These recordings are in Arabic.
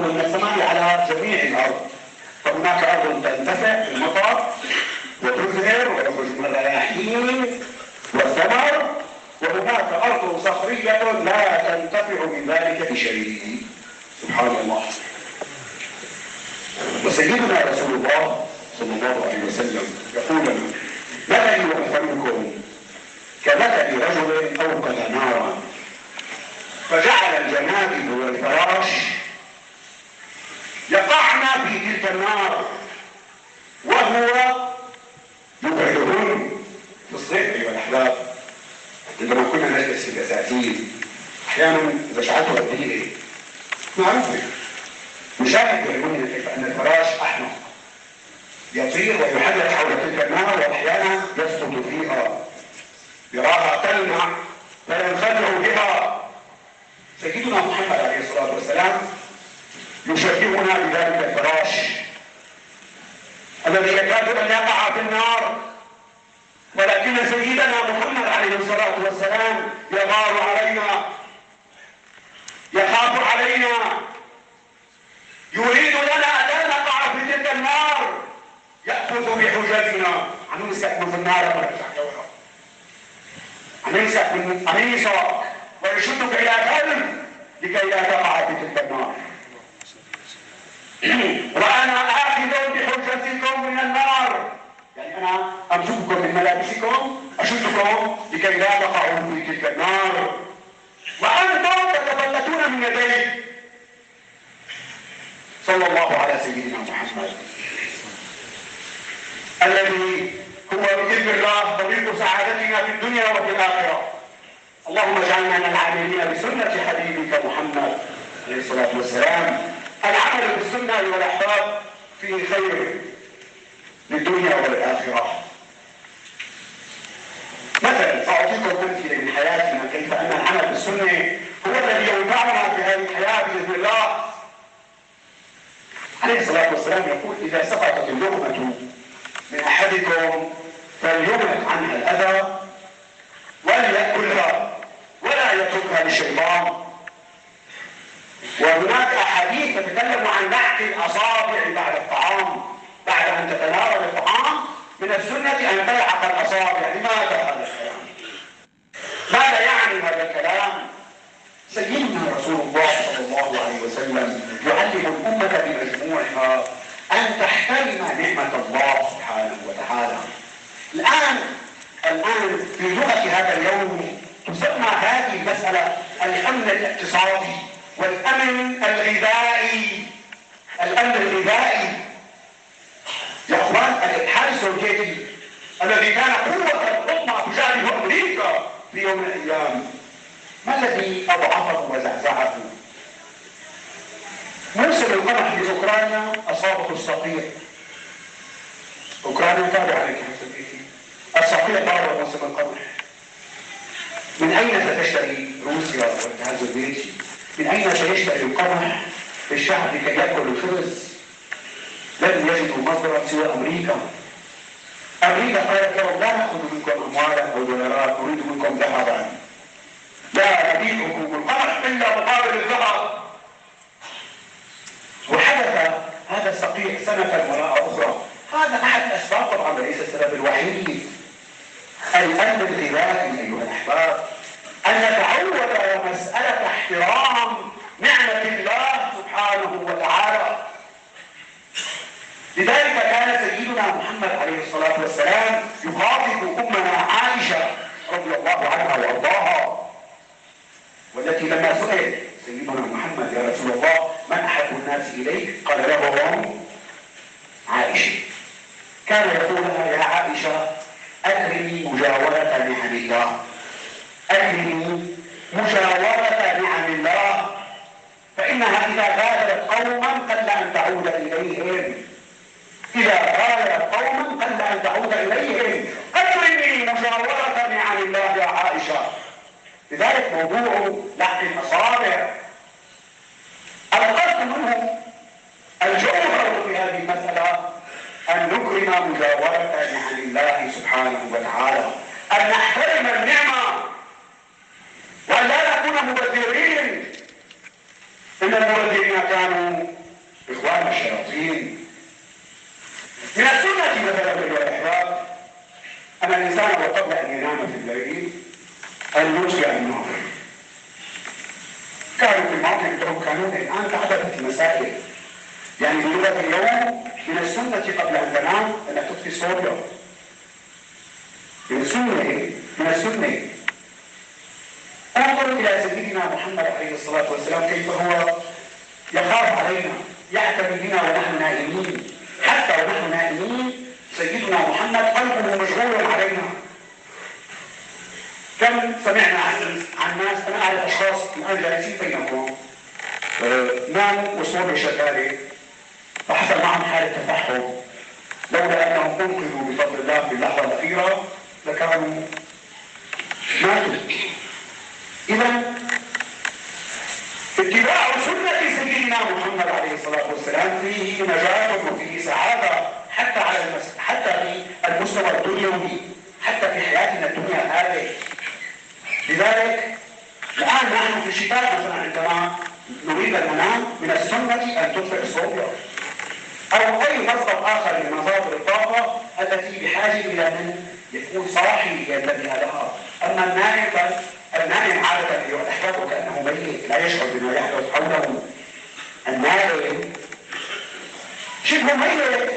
من السماء على جميع الأرض، فهناك أرض تنتفع بالمطر وتزهر ويخرج من الرياحين والثمر، وهناك أرض صخرية لا تنتفع من ذلك بشيء. سبحان الله. وسيدنا رسول الله صلى الله عليه وسلم يقول لنا: مثلي ومثلكم كمثل رجل أوقد نارا فجعل الجنادب والفراش يقعن في تلك النار وهو يبعدهن. في الصيف أيها الأحباب عندما كنا نجلس في البساتين أحيانا إذا شعلت الدقيقة معروفة نشاهد بعيوننا كيف أن الفراش أحمر يطير ويحلق حول تلك النار، وأحيانا يسقط فيها يراها تلمع فينخدع بها. سيدنا محمد عليه الصلاة والسلام يشبهنا بذلك الفراش الذي يكاد أن يقع في النار، ولكن سيدنا محمد عليه الصلاة والسلام يغار علينا، يخاف علينا، يريد لنا ألا نقع في تلك النار، يأخذ بحججنا. عم يمسك من النار ونرجع جوها، عم يمسك من قميصك ويشدك إلى كلب لكي لا تقع في تلك النار. وأنا آخذ بحجتكم من النار، يعني أنا أمسككم من ملابسكم أشدكم لكي لا تقعوا في تلك النار، وأنتم تتفلتون من يدي. صلى الله على سيدنا محمد الذي هو بإذن الله طريق سعادتنا في الدنيا وفي الآخرة. اللهم اجعلنا من العاملين بسنة حبيبك محمد عليه الصلاة والسلام. العمل بالسنة أيها الأحباب فيه خير للدنيا والآخرة. مثلا أعطيكم أمثلة من حياتنا كيف أن العمل بالسنة هو الذي ينفعنا في هذه الحياة بإذن الله. عليه الصلاة والسلام يقول: إذا سقطت اللقمة من أحدكم فليملك عنها الأذى وليأكلها ولا يتركها للشيطان. وهناك أحاديث تتكلم عن نحت الأصابع بعد الطعام، بعد أن تتناول الطعام من السنة أن تلعق الأصابع. لماذا هذا الكلام؟ ماذا يعني هذا الكلام؟ سيدنا رسول الله صلى الله عليه وسلم يعلم الأمة بمجموعها أن تحترم نعمة الله سبحانه وتعالى. الآن في لغة هذا اليوم تسمى هذه المسألة الأمن الاقتصادي والأمن الغذائي. الأمن الغذائي يا أخوان، الاتحاد السوفيتي الذي كان قوة عظمى تجاهد أمريكا في يوم من الأيام، ما الذي أضعفه وزعزعه؟ موسم القمح في أوكرانيا أصابه الصقيع. أوكرانيا تابعة للاتحاد السوفيتي. الصقيع ضرب موسم القمح. من أين ستشتري روسيا والاتحاد السوفيتي؟ من أين سيشتري القمح للشعب لكي يأكل الخبز؟ لن يجدوا مصدرا سوى أمريكا. أمريكا قالت لهم: لا نأخذ منكم أموالا أو دولارات، نريد منكم ذهبا، لا نبيعكم القمح إلا مقابل الذهب. وحدث هذا الصقيع سنة وراء أخرى. هذا أحد الأسباب طبعا، ليس السبب الوحيد. الأمن الغذائي أيها الأحباب، أن نتعود مسألة احترام نعمة الله سبحانه وتعالى. لذلك كان سيدنا محمد عليه الصلاة والسلام يخاطب أمنا عائشة رضي الله عنها وأرضاها، والتي لما سئل سيدنا محمد: يا رسول الله من أحب الناس إليك؟ قال لهم: عائشة. كان يقول لها: يا عائشة أكرمي مجاورة نعم الله، أكرمي مجاورة نعم الله، فإنها إذا غادرت قوما قل أن تعود إليهم، إذا غادرت قوما قل أن تعود إليهم، أكرمي مجاورة نعم الله يا عائشة. لذلك موضوع لحق الأصابع القصد منه الجوهر في هذه المسألة أن نكرم مجاورة نعم الله سبحانه وتعالى، أن نحترم النعمة وأن لا نكون مبذرين. إن المبذرين كانوا الدين. من السنة مثلا أيها الأحباب أن الإنسان قبل أن ينام في الليل أن يطفئ النار. كانوا في الماضي عندهم قانون، الآن تعددت المسائل. يعني بلغة اليوم من السنة قبل أن تنام أنك تطفي الصوت. من السنة انظر إلى سيدنا محمد عليه الصلاة والسلام كيف هو يخاف علينا، يعتني بنا ونحن نائمين. حتى ونحن نائمين سيدنا محمد قلبه مشغول علينا. كم سمعنا عن ناس، أنا أعرف أشخاص الآن جالسين بينهم ناموا والصوت شغالة فحصل معهم حالة تفحم، لولا أنهم أنقذوا بفضل الله في اللحظة الأخيرة لكانوا ماتوا. إذا اتباع سنة سيدنا محمد عليه الصلاة والسلام فيه نجاة وفيه سعادة حتى في المستوى الدنيوي، حتى في حياتنا الدنيا هذه. لذلك الآن نحن في الشتاء مثلا عندما نريد أن ننام من السنة أن تطفئ الصوت أو أي مصدر آخر من مصادر الطاقة التي بحاجة إلى من يكون صاحي ينتبه لها. أما النائم عادة يحفظ كأنه ميت لا يشعر بما يحدث حوله. النائم شبه ميت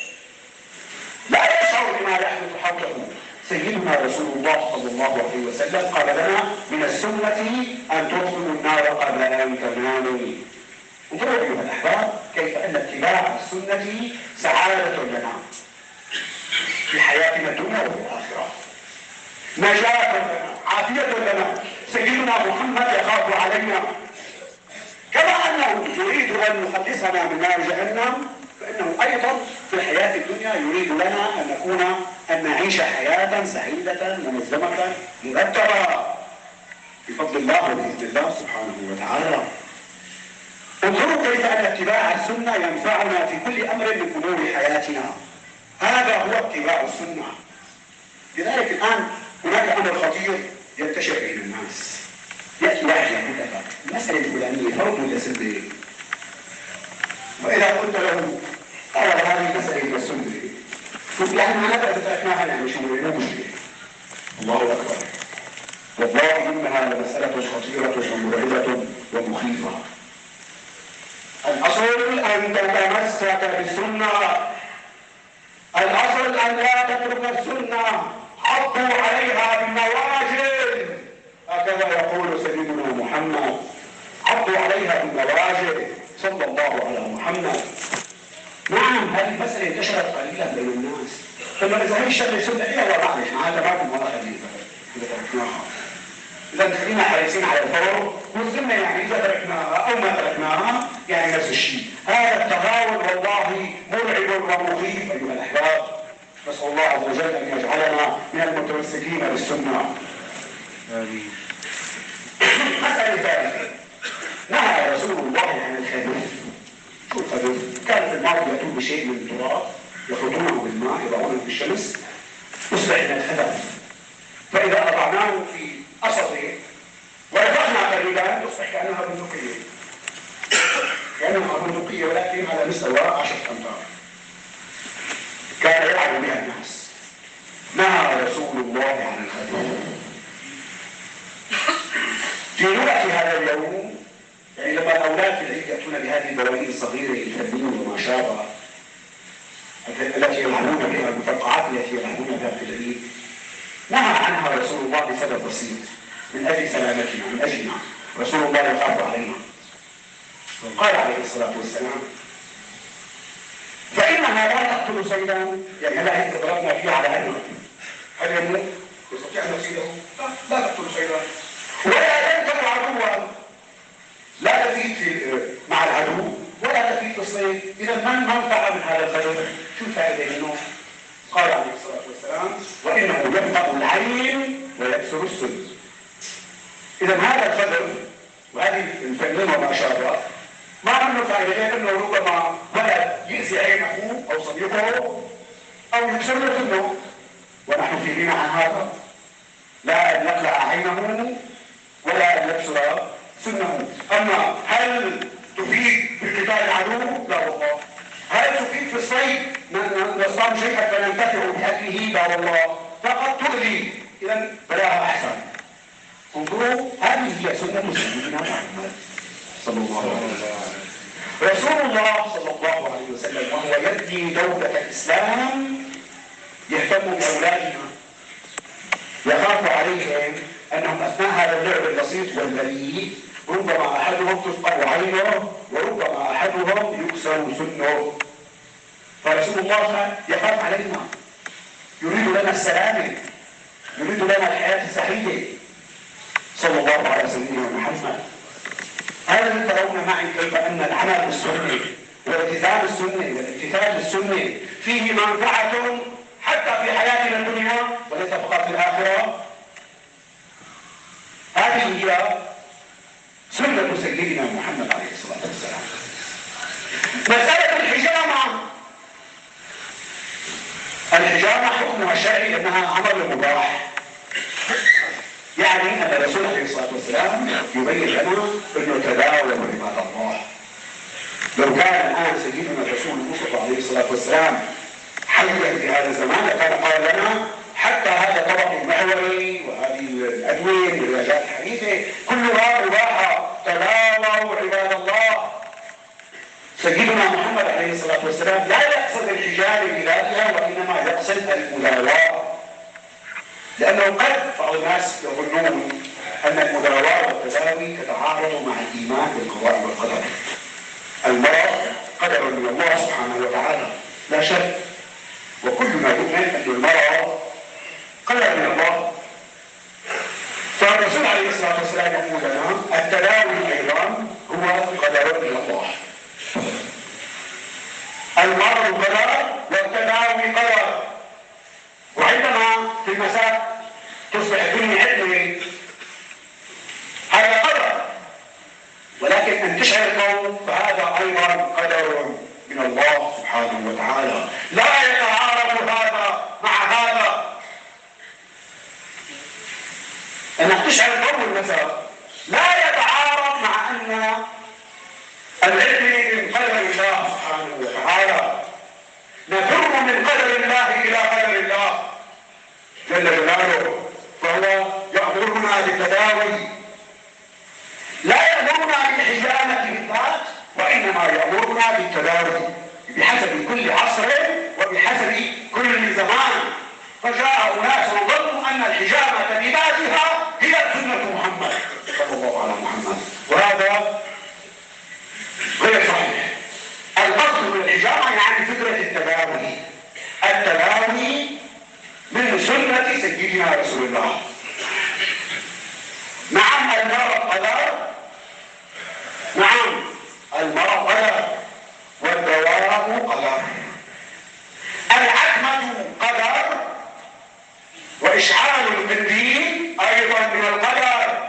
لا يشعر بما يحدث حوله. سيدنا رسول الله صلى الله عليه وسلم قال لنا من السنة أن تطفئوا النار قبل أن تناموا. انظروا أيها الأحباب كيف أن اتباع السنة سعادة لنا في حياتنا الدنيا وفي الآخرة، نجاة لنا، عافية لنا. سيدنا محمد يخاف علينا كما أنه يريد أن يخلصنا من نار جهنم، فإنه أيضا في الحياة الدنيا يريد لنا أن نعيش حياة سعيدة منظمة مرتبة بفضل الله وبإذن الله سبحانه وتعالى. انظروا كيف أن اتباع السنة ينفعنا في كل أمر من أمور حياتنا. هذا هو اتباع السنة. لذلك الآن هناك أمر خطير ينتشر بين الناس. يأتي واحد يقول لك المسألة الفلانية فرض ولا سنة؟ وإذا قلت له هذه مسألة من السنة، يعني معناتها تركناها يعني شو مو مشكلة. الله أكبر، والله إنها لمسألة خطيرة ومرعبة ومخيفة. الأصل أن تتمسك بالسنة، الأصل أن لا تترك السنة، عضوا عليها بالنواجذ. هكذا يقول سيدنا محمد، عضوا عليها بالنواجذ صلى الله على محمد. نعم هذه المسألة انتشرت قليلا بين الناس، فلما إذا هي الشغلة سنة إيه ولا معلش معناتها ما في ولا خليفة إذا تركناها. إذا خلينا حريصين على الفرق والسنة، يعني إذا تركناها أو ما تركناها يعني نفس الشيء. هذا التغاول والله مرعب ومخيف أيها الأحباب. نسأل الله عز وجل أن يجعلنا من المتمسكين بالسنة. آمين. مسألة ثالثة، نهى رسول الله عن الخبيث. شو الخبيث؟ كان في الماضي يأتون بشيء من التراب يخلطونه بالماء يضعونه في الشمس يصبح من الخبث، فإذا أضعناه في أصله ورفعنا قليلا يصبح كأنها بندقية، ولكن على مستوى 10 أمتار. كان يلعب بها الناس. نهى رسول الله عن الخبيث. في لغة هذا اليوم، يعني لما الأولاد في العيد يأتون بهذه البواوين الصغيرة الفنين وما شابه التي يلعبون بها، المفرقعات التي يلعبون بها في العيد، نهى عنها رسول الله بسبب بسيط، من أجل سلامتنا، من أجلنا. رسول الله يخاف علينا. قال عليه الصلاة والسلام فإنها لا تقتل صيدا، يعني هلا هيك ضربنا فيها على أنه هل يموت؟ يستطيع أن يصيده؟ لا تقتل صيدا ولا تنتهي عدوا، لا تفيد مع العدو ولا تفيد في الصيد. إذا من منفعة من هذا الخير؟ شو الفائدة منه؟ قال عليه الصلاة والسلام وإنه يبقى العين ويكسر السن. إذا هذا الخير وهذه الفنين وما شابه ما منه فائدة غير أنه ربما ولد يأذي عين أخوه أو صديقه أو يكسر له سنه، ونحن في غنى عن هذا. لا أن يقلع عينه ولا أن يكسر سنه. أما هل تفيد بقتال العدو؟ لا والله. في الصيد نصطاد شيئا فننتفع بأكله لا والله، فقد تؤذي، إذا بلاها أحسن. انظروا، هذه هي سنة سيدنا محمد صلى الله عليه وسلم. رسول الله صلى الله عليه وسلم وهو يبني دولة الإسلام يهتم بأولادنا، يخاف عليهم أنهم أثناء هذا اللعب البسيط والبريء ربما أحدهم تفقد عينه وربما أحدهم يكسر سنه. فرسول الله يخاف علينا، يريد لنا السلامة، يريد لنا الحياة السعيدة صلى الله عليه وسلم محمد. هذا اللي ترون معي كيف أن العمل بالسنة والالتزام السنة والامتثال للسنة فيه منفعة حتى في حياتنا الدنيا وليس فقط في الآخرة. هذه هي سنة سيدنا محمد عليه الصلاة والسلام. مسألة الحجامة، الحجامة حكمها الشرعي أنها عمل مباح، يعني أن الرسول عليه الصلاة والسلام يبين لنا أنه تداول عباد الله. لو كان الآن سيدنا الرسول المصطفى عليه الصلاة والسلام حيا في هذا الزمان لكان قال لنا حتى هذا طبق المحوري وهذه الأدوية والعلاجات الحديثة كلها مباحة، تداولوا عباد الله. سيدنا محمد عليه الصلاة والسلام لا يقصد الحجاب بذاتها وإنما يقصد المداواة، لأنه قد بعض الناس يظنون أن المداواة والتداوي تتعارض مع الإيمان بالقضاء والقدر. المرض قدر من الله سبحانه وتعالى لا شك، وكلنا يؤمن أن المرض قدر من الله. فالرسول عليه الصلاة والسلام يقول لنا التداوي أيضا هو قدر من الله. المرض قدر والتداوي قدر، وعندما في المساء تصبح الدنيا عدمة هذا قدر، ولكن أن تشعر القوم فهذا أيضا قدر من الله سبحانه وتعالى، لا يتعارض هذا مع هذا. أنك تشعر القوم المساء لا يتعارض مع أن العلم من قدر الله سبحانه وتعالى، نفر من قدر الله إلى قدر الله جل جلاله، فهو يأمرنا بالتداوي، لا يأمرنا بالحجامة بالذات وإنما يأمرنا بالتداوي بحسب كل عصر وبحسب كل زمان. فجاء أناس ظنوا أن الحجامة بذاتها هي سنة محمد صلى الله على محمد، وهذا غير صحيح. القصد من الحجامة يعني فكرة التداوي، التداوي من سنة سيدنا رسول الله. نعم المرض قدر، نعم المرض قدر والدواء قدر، العتمة قدر وإشعال القنديل أيضا من القدر.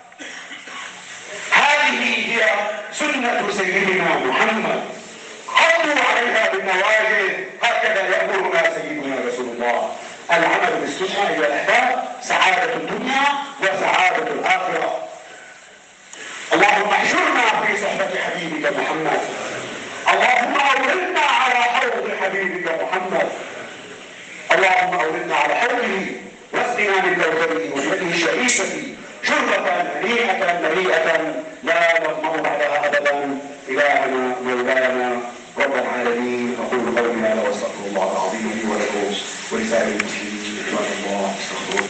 هذه هي سنة سيدنا محمد، عضوا عليها بالنواجذ، هكذا يأمرنا سيدنا رسول الله. العمل بالسنة أيها الأحباب سعادة الدنيا وسعادة الآخرة. اللهم احشرنا في صحبة حبيبك محمد، اللهم أوردنا على حوض حبيبك محمد، اللهم أوردنا على حوضه واسقنا من كوثره وبيده الشريفة شربة هنيئة مريئة لا نظمأ بعدها أبدا. إلهنا مولانا رب العالمين، أقول قولي هذا واستغفر الله العظيم لي ولكم ولسائر المسلمين. عباد الله استغفروه.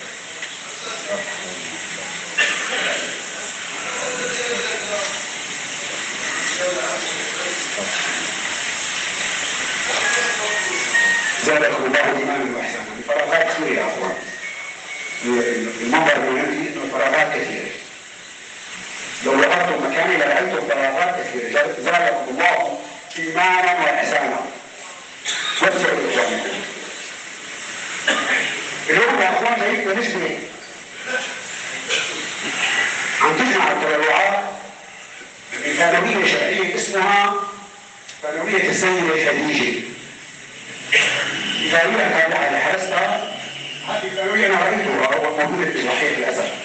زادكم الله إيمانا وإحسانا. الفراغات كثيرة يا أخوان، المنظر من عندي إنه الفراغات كثيرة، لو وقفتم مكاني لرأيتم فراغات كثيرة. زادكم الله إيمانا وإحسانا. وسعوا إخوانكم. اليوم يا أخوان جايبنا نسبة عم تجمع التبرعات من ثانوية شرعية اسمها ثانوية السيدة خديجة. ثانوية تابعة لحرسها، هذه الثانوية أنا رأيتها أول موجودة في صحيح الأسد.